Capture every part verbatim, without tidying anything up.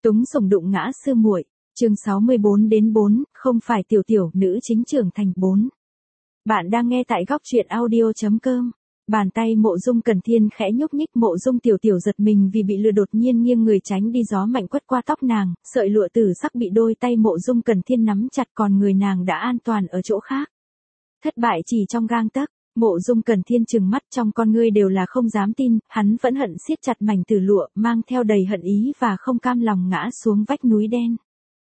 Túng sủng đụng ngã sư muội. Chương sáu mươi bốn đến bốn, không phải tiểu tiểu, nữ chính trưởng thành bốn. Bạn đang nghe tại góc truyện audio chấm com. Bàn tay Mộ Dung Cẩn Thiên khẽ nhúc nhích, Mộ Dung Tiểu Tiểu giật mình vì bị lừa, đột nhiên nghiêng người tránh đi, gió mạnh quất qua tóc nàng, sợi lụa tử sắc bị đôi tay Mộ Dung Cẩn Thiên nắm chặt, còn người nàng đã an toàn ở chỗ khác. Thất bại chỉ trong gang tấc. Mộ Dung Cẩn Thiên trừng mắt, trong con ngươi đều là không dám tin, hắn vẫn hận siết chặt mảnh tử lụa, mang theo đầy hận ý và không cam lòng ngã xuống vách núi đen.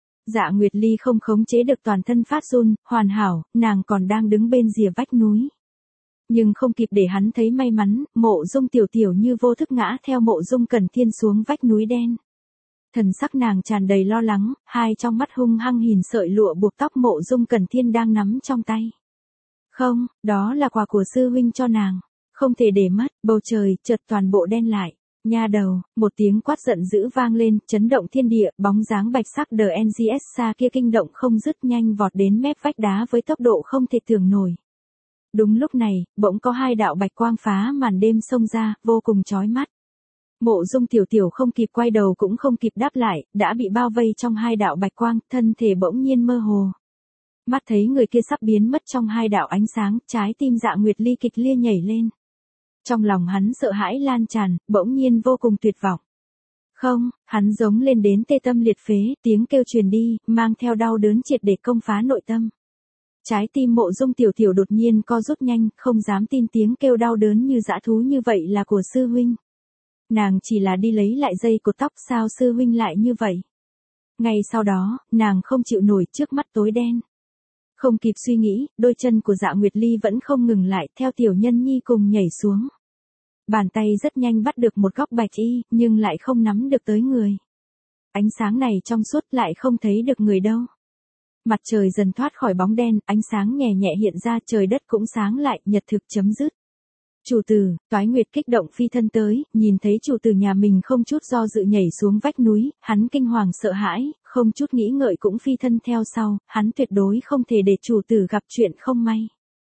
Dạ Nguyệt Ly không khống chế được, toàn thân phát run, hoàn hảo, nàng còn đang đứng bên rìa vách núi. Nhưng không kịp để hắn thấy may mắn, Mộ Dung Tiểu Tiểu như vô thức ngã theo Mộ Dung Cẩn Thiên xuống vách núi đen. Thần sắc nàng tràn đầy lo lắng, hai trong mắt hung hăng nhìn sợi lụa buộc tóc Mộ Dung Cẩn Thiên đang nắm trong tay. Không, đó là quà của sư huynh cho nàng, không thể để mất. Bầu trời chợt toàn bộ đen lại. Nha đầu, một tiếng quát giận dữ vang lên, chấn động thiên địa, bóng dáng bạch sắc đờ en giê ét xa kia kinh động không dứt, nhanh vọt đến mép vách đá với tốc độ không thể tưởng nổi. Đúng lúc này, bỗng có hai đạo bạch quang phá màn đêm xông ra, vô cùng chói mắt. Mộ Dung Tiểu Tiểu không kịp quay đầu cũng không kịp đáp lại, đã bị bao vây trong hai đạo bạch quang, thân thể bỗng nhiên mơ hồ. Mắt thấy người kia sắp biến mất trong hai đạo ánh sáng, trái tim Dạ Nguyệt Ly kịch liệt nhảy lên. Trong lòng hắn sợ hãi lan tràn, bỗng nhiên vô cùng tuyệt vọng. Không, hắn giống lên đến tê tâm liệt phế, tiếng kêu truyền đi, mang theo đau đớn triệt để công phá nội tâm. Trái tim Mộ Dung Tiểu Tiểu đột nhiên co rút nhanh, không dám tin tiếng kêu đau đớn như dã thú như vậy là của sư huynh. Nàng chỉ là đi lấy lại dây cột tóc, sao sư huynh lại như vậy? Ngay sau đó, nàng không chịu nổi, trước mắt tối đen. Không kịp suy nghĩ, đôi chân của Dạ Nguyệt Ly vẫn không ngừng lại, theo Tiểu Nhân Nhi cùng nhảy xuống. Bàn tay rất nhanh bắt được một góc bạch y, nhưng lại không nắm được tới người. Ánh sáng này trong suốt, lại không thấy được người đâu. Mặt trời dần thoát khỏi bóng đen, ánh sáng nhẹ nhẹ hiện ra, trời đất cũng sáng lại, nhật thực chấm dứt. Chủ tử, Toái Nguyệt kích động phi thân tới, nhìn thấy chủ tử nhà mình không chút do dự nhảy xuống vách núi, hắn kinh hoàng sợ hãi, không chút nghĩ ngợi cũng phi thân theo sau, hắn tuyệt đối không thể để chủ tử gặp chuyện không may.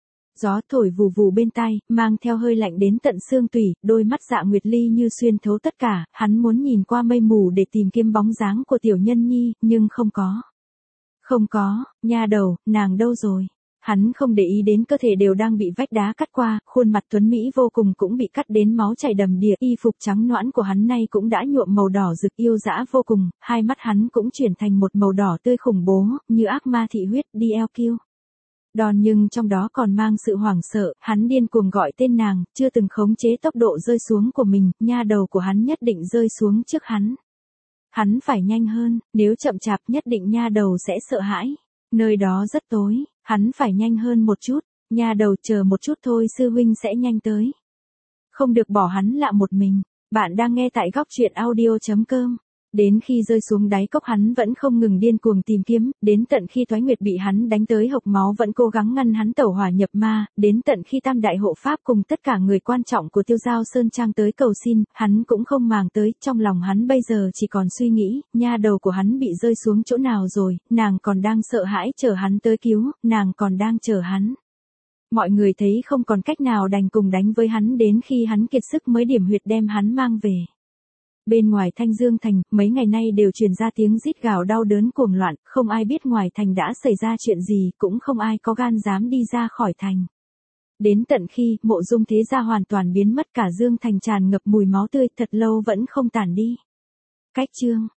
Gió thổi vù vù bên tai, mang theo hơi lạnh đến tận xương tủy, đôi mắt Dạ Nguyệt Ly như xuyên thấu tất cả, hắn muốn nhìn qua mây mù để tìm kiếm bóng dáng của Tiểu Nhân Nhi, nhưng không có. Không có, nha đầu, nàng đâu rồi? Hắn không để ý đến cơ thể đều đang bị vách đá cắt qua, khuôn mặt tuấn mỹ vô cùng cũng bị cắt đến máu chảy đầm đìa, y phục trắng nõn của hắn nay cũng đã nhuộm màu đỏ rực yêu dã vô cùng, hai mắt hắn cũng chuyển thành một màu đỏ tươi khủng bố, như ác ma thị huyết đi eo kiêu. Đòn nhưng trong đó còn mang sự hoảng sợ, hắn điên cuồng gọi tên nàng, chưa từng khống chế tốc độ rơi xuống của mình, nha đầu của hắn nhất định rơi xuống trước hắn. Hắn phải nhanh hơn, nếu chậm chạp nhất định nha đầu sẽ sợ hãi. Nơi đó rất tối, hắn phải nhanh hơn một chút, nha đầu chờ một chút thôi, sư huynh sẽ nhanh tới. Không được bỏ hắn lại một mình. Bạn đang nghe tại góc truyện audio chấm com. Đến khi rơi xuống đáy cốc hắn vẫn không ngừng điên cuồng tìm kiếm, đến tận khi Toái Nguyệt bị hắn đánh tới hộc máu vẫn cố gắng ngăn hắn tẩu hỏa nhập ma, đến tận khi Tam Đại Hộ Pháp cùng tất cả người quan trọng của Tiêu Giao Sơn Trang tới cầu xin, hắn cũng không màng tới, trong lòng hắn bây giờ chỉ còn suy nghĩ, nha đầu của hắn bị rơi xuống chỗ nào rồi, nàng còn đang sợ hãi chờ hắn tới cứu, nàng còn đang chờ hắn. Mọi người thấy không còn cách nào đành cùng đánh với hắn đến khi hắn kiệt sức mới điểm huyệt đem hắn mang về. Bên ngoài Thanh Dương Thành, mấy ngày nay đều truyền ra tiếng rít gào đau đớn cuồng loạn, không ai biết ngoài thành đã xảy ra chuyện gì, cũng không ai có gan dám đi ra khỏi thành. Đến tận khi Mộ Dung thế gia hoàn toàn biến mất, cả Dương Thành tràn ngập mùi máu tươi, thật lâu vẫn không tản đi. Cách chương